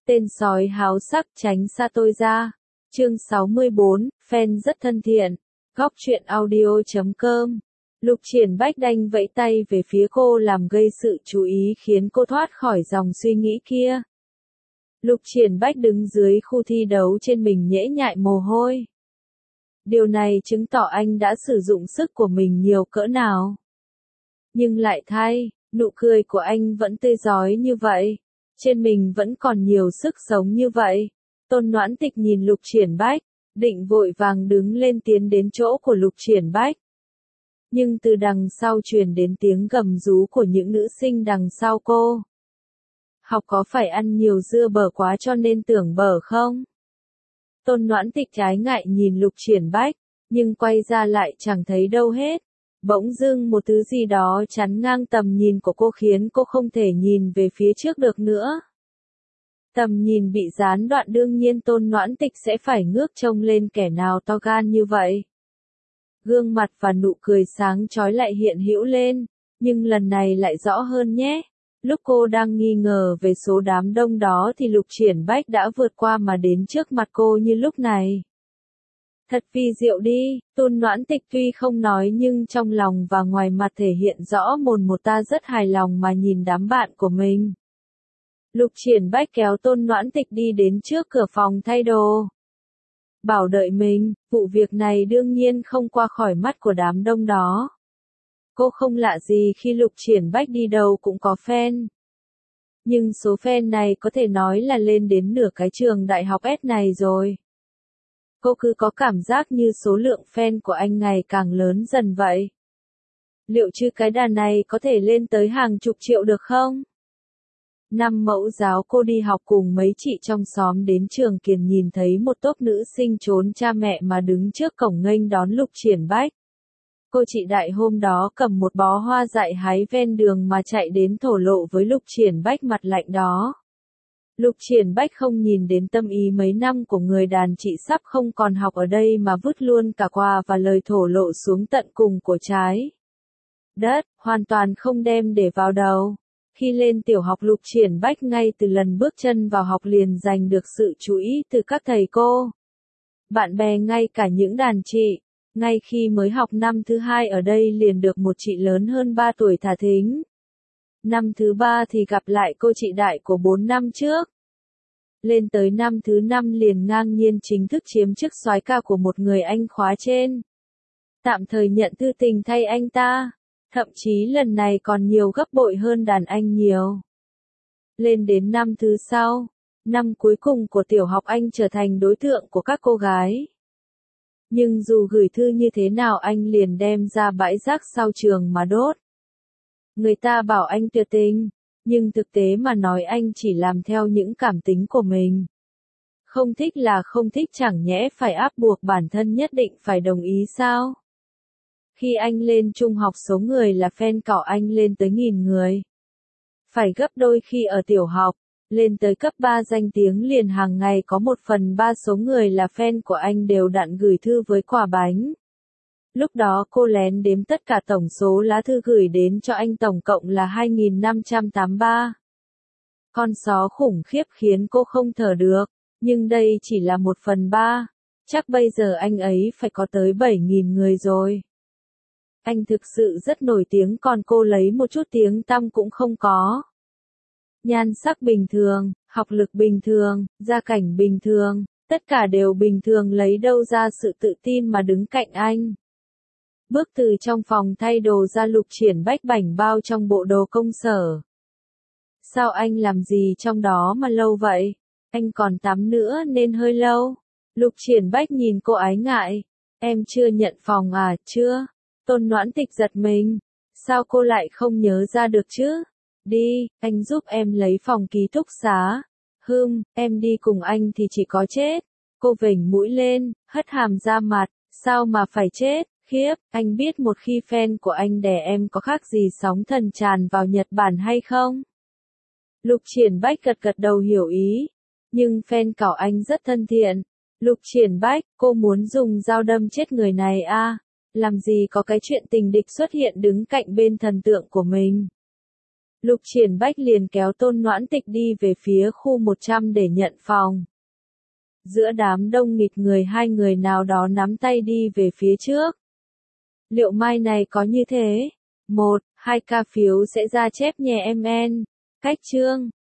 Tên sói háo sắc tránh xa tôi ra. Chương 64, fan rất thân thiện. Góc truyện audio.com. Lục Triển Bách đanh vẫy tay về phía cô làm gây sự chú ý khiến cô thoát khỏi dòng suy nghĩ kia. Lục Triển Bách đứng dưới khu thi đấu trên mình nhễ nhại mồ hôi. Điều này chứng tỏ anh đã sử dụng sức của mình nhiều cỡ nào. Nhưng lại thay, nụ cười của anh vẫn tươi rói như vậy. Trên mình vẫn còn nhiều sức sống như vậy. Tôn Noãn Tịch nhìn Lục Triển Bách, định vội vàng đứng lên tiến đến chỗ của Lục Triển Bách. Nhưng từ đằng sau truyền đến tiếng gầm rú của những nữ sinh đằng sau cô. Học có phải ăn nhiều dưa bở quá cho nên tưởng bở không? Tôn Noãn Tịch trái ngại nhìn Lục Triển Bách, nhưng quay ra lại chẳng thấy đâu hết. Bỗng dưng một thứ gì đó chắn ngang tầm nhìn của cô khiến cô không thể nhìn về phía trước được nữa. Tầm nhìn bị gián đoạn đương nhiên Tôn Noãn Tịch sẽ phải ngước trông lên kẻ nào to gan như vậy. Gương mặt và nụ cười sáng chói lại hiện hữu lên, nhưng lần này lại rõ hơn nhé. Lúc cô đang nghi ngờ về số đám đông đó thì Lục Triển Bách đã vượt qua mà đến trước mặt cô như lúc này. Thật vi diệu đi, Tôn Noãn Tịch tuy không nói nhưng trong lòng và ngoài mặt thể hiện rõ mồn một ta rất hài lòng mà nhìn đám bạn của mình. Lục Triển Bách kéo Tôn Noãn Tịch đi đến trước cửa phòng thay đồ. Bảo đợi mình, vụ việc này đương nhiên không qua khỏi mắt của đám đông đó. Cô không lạ gì khi Lục Triển Bách đi đâu cũng có fan. Nhưng số fan này có thể nói là lên đến nửa cái trường đại học S này rồi. Cô cứ có cảm giác như số lượng fan của anh ngày càng lớn dần vậy. Liệu chứ cái đà này có thể lên tới hàng chục triệu được không? Năm mẫu giáo cô đi học cùng mấy chị trong xóm đến trường Kiền nhìn thấy một tốp nữ sinh trốn cha mẹ mà đứng trước cổng nghênh đón Lục Triển Bách. Cô chị Đại hôm đó cầm một bó hoa dại hái ven đường mà chạy đến thổ lộ với Lục Triển Bách mặt lạnh đó. Lục Triển Bách không nhìn đến tâm ý mấy năm của người đàn chị sắp không còn học ở đây mà vứt luôn cả quà và lời thổ lộ xuống tận cùng của trái đất, hoàn toàn không đem để vào đầu. Khi lên tiểu học Lục Triển Bách ngay từ lần bước chân vào học liền giành được sự chú ý từ các thầy cô, bạn bè ngay cả những đàn chị. Ngay khi mới học năm thứ 2 ở đây liền được một chị lớn hơn 3 tuổi thả thính. Năm thứ 3 thì gặp lại cô chị Đại của 4 năm trước. Lên tới năm thứ 5 liền ngang nhiên chính thức chiếm chức soái ca của một người anh khóa trên. Tạm thời nhận thư tình thay anh ta. Thậm chí lần này còn nhiều gấp bội hơn đàn anh nhiều. Lên đến năm thứ sau, năm cuối cùng của tiểu học anh trở thành đối tượng của các cô gái. Nhưng dù gửi thư như thế nào anh liền đem ra bãi rác sau trường mà đốt. Người ta bảo anh tuyệt tình, nhưng thực tế mà nói anh chỉ làm theo những cảm tính của mình. Không thích là không thích chẳng nhẽ phải áp buộc bản thân nhất định phải đồng ý sao? Khi anh lên trung học số người là fan cỏ anh lên tới 1000 người. Phải gấp đôi khi ở tiểu học, lên tới cấp 3 danh tiếng liền hàng ngày có 1/3 số người là fan của anh đều đặn gửi thư với quà bánh. Lúc đó cô lén đếm tất cả tổng số lá thư gửi đến cho anh tổng cộng là 2583. Con số khủng khiếp khiến cô không thở được, nhưng đây chỉ là 1/3. Chắc bây giờ anh ấy phải có tới 7000 người rồi. Anh thực sự rất nổi tiếng còn cô lấy một chút tiếng tăm cũng không có. Nhan sắc bình thường, học lực bình thường, gia cảnh bình thường, tất cả đều bình thường lấy đâu ra sự tự tin mà đứng cạnh anh. Bước từ trong phòng thay đồ ra Lục Triển Bách bảnh bao trong bộ đồ công sở. Sao anh làm gì trong đó mà lâu vậy? Anh còn tắm nữa nên hơi lâu. Lục Triển Bách nhìn cô ái ngại. Em chưa nhận phòng à, chưa? Tôn Noãn Tịch giật mình. Sao cô lại không nhớ ra được chứ? Đi, anh giúp em lấy phòng ký túc xá. Em đi cùng anh thì chỉ có chết. Cô vểnh mũi lên, hất hàm ra mặt. Sao mà phải chết? Khiếp, anh biết một khi fan của anh đè em có khác gì sóng thần tràn vào Nhật Bản hay không? Lục Triển Bách gật gật đầu hiểu ý. Nhưng fan cỏ anh rất thân thiện. Lục Triển Bách, cô muốn dùng dao đâm chết người này à? Làm gì có cái chuyện tình địch xuất hiện đứng cạnh bên thần tượng của mình. Lục Triển Bách liền kéo Tôn Noãn Tịch đi về phía khu 100 để nhận phòng. Giữa đám đông nghịt người hai người nào đó nắm tay đi về phía trước. Liệu mai này có như thế? 1, 2 ca phiếu sẽ ra chép nhé em en. Cách chương.